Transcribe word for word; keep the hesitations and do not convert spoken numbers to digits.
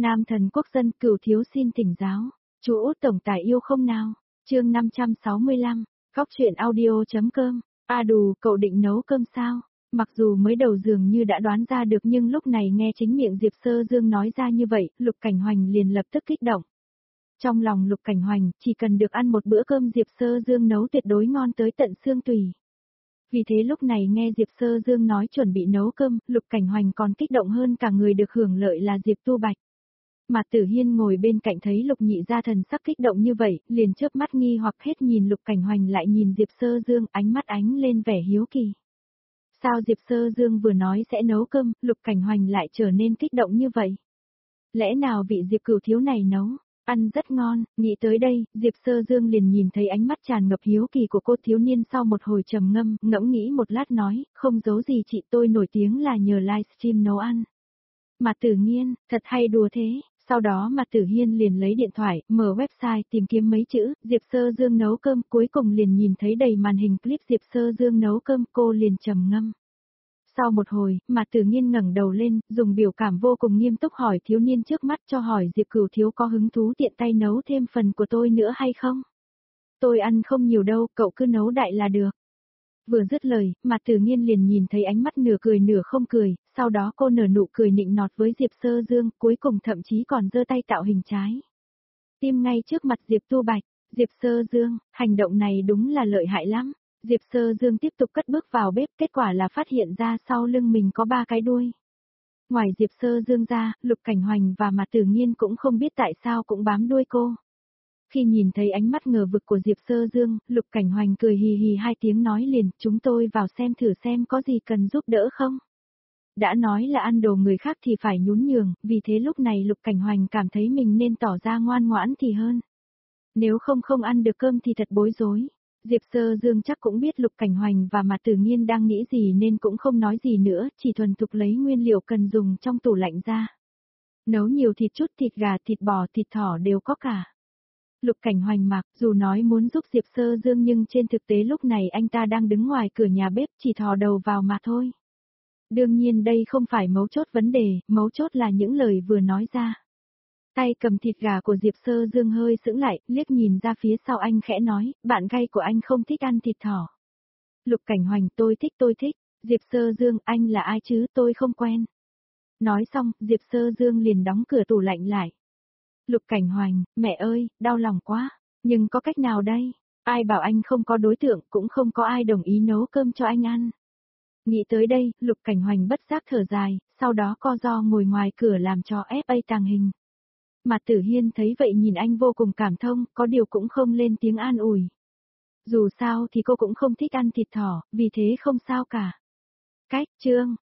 Nam thần quốc dân cửu thiếu xin thỉnh giáo. Chú Út tổng tài yêu không nào? Chương năm trăm sáu mươi lăm, Góc truyện audio.com. A đù, cậu định nấu cơm sao? Mặc dù mới đầu dường như đã đoán ra được nhưng lúc này nghe chính miệng Diệp Sơ Dương nói ra như vậy, Lục Cảnh Hoành liền lập tức kích động. Trong lòng Lục Cảnh Hoành, chỉ cần được ăn một bữa cơm Diệp Sơ Dương nấu tuyệt đối ngon tới tận xương tủy. Vì thế lúc này nghe Diệp Sơ Dương nói chuẩn bị nấu cơm, Lục Cảnh Hoành còn kích động hơn cả người được hưởng lợi là Diệp Tu Bạch. Mà Tử Hiên ngồi bên cạnh thấy Lục Nhị gia thần sắc kích động như vậy, liền chớp mắt nghi hoặc hết nhìn Lục Cảnh Hoành lại nhìn Diệp Sơ Dương, ánh mắt ánh lên vẻ hiếu kỳ. Sao Diệp Sơ Dương vừa nói sẽ nấu cơm, Lục Cảnh Hoành lại trở nên kích động như vậy? Lẽ nào vị Diệp cửu thiếu này nấu, ăn rất ngon? Nghĩ tới đây, Diệp Sơ Dương liền nhìn thấy ánh mắt tràn ngập hiếu kỳ của cô thiếu niên sau một hồi trầm ngâm, ngẫm nghĩ một lát nói, không giấu gì chị, tôi nổi tiếng là nhờ livestream nấu ăn. Mà Tử Nghiên, thật hay đùa thế. Sau đó mà Tử Hiên liền lấy điện thoại, mở website tìm kiếm mấy chữ, Diệp Sơ Dương nấu cơm, cuối cùng liền nhìn thấy đầy màn hình clip Diệp Sơ Dương nấu cơm, cô liền trầm ngâm. Sau một hồi, mà Tử Nghiên ngẩng đầu lên, dùng biểu cảm vô cùng nghiêm túc hỏi thiếu niên trước mắt cho hỏi Diệp cửu thiếu có hứng thú tiện tay nấu thêm phần của tôi nữa hay không? Tôi ăn không nhiều đâu, cậu cứ nấu đại là được. Vừa dứt lời, mà Tử Nghiên liền nhìn thấy ánh mắt nửa cười nửa không cười, sau đó cô nở nụ cười nịnh nọt với Diệp Sơ Dương, cuối cùng thậm chí còn giơ tay tạo hình trái tim ngay trước mặt Diệp Tu Bạch. Diệp Sơ Dương, hành động này đúng là lợi hại lắm. Diệp Sơ Dương tiếp tục cất bước vào bếp, kết quả là phát hiện ra sau lưng mình có ba cái đuôi. Ngoài Diệp Sơ Dương ra, Lục Cảnh Hoành và Mạc Tử Nghiên cũng không biết tại sao cũng bám đuôi cô. Khi nhìn thấy ánh mắt ngờ vực của Diệp Sơ Dương, Lục Cảnh Hoành cười hì hì hai tiếng nói liền, chúng tôi vào xem thử xem có gì cần giúp đỡ không. Đã nói là ăn đồ người khác thì phải nhún nhường, vì thế lúc này Lục Cảnh Hoành cảm thấy mình nên tỏ ra ngoan ngoãn thì hơn. Nếu không không ăn được cơm thì thật bối rối. Diệp Sơ Dương chắc cũng biết Lục Cảnh Hoành và Mạc Tử Nghiên đang nghĩ gì nên cũng không nói gì nữa, chỉ thuần thục lấy nguyên liệu cần dùng trong tủ lạnh ra. Nấu nhiều thịt chút, thịt gà, thịt bò, thịt thỏ đều có cả. Lục Cảnh Hoành mặc dù nói muốn giúp Diệp Sơ Dương nhưng trên thực tế lúc này anh ta đang đứng ngoài cửa nhà bếp chỉ thò đầu vào mà thôi. Đương nhiên đây không phải mấu chốt vấn đề, mấu chốt là những lời vừa nói ra. Tay cầm thịt gà của Diệp Sơ Dương hơi sững lại, liếc nhìn ra phía sau anh khẽ nói, bạn gay của anh không thích ăn thịt thỏ. Lục Cảnh Hoành, tôi thích tôi thích. Diệp Sơ Dương, anh là ai chứ, tôi không quen. Nói xong, Diệp Sơ Dương liền đóng cửa tủ lạnh lại. Lục Cảnh Hoành, mẹ ơi, đau lòng quá, nhưng có cách nào đây? Ai bảo anh không có đối tượng, cũng không có ai đồng ý nấu cơm cho anh ăn. Nghĩ tới đây, Lục Cảnh Hoành bất giác thở dài, sau đó co ro ngồi ngoài cửa làm cho ép a tàng hình. Mà Tử Hiên thấy vậy nhìn anh vô cùng cảm thông, có điều cũng không lên tiếng an ủi. Dù sao thì cô cũng không thích ăn thịt thỏ, vì thế không sao cả. Cách chương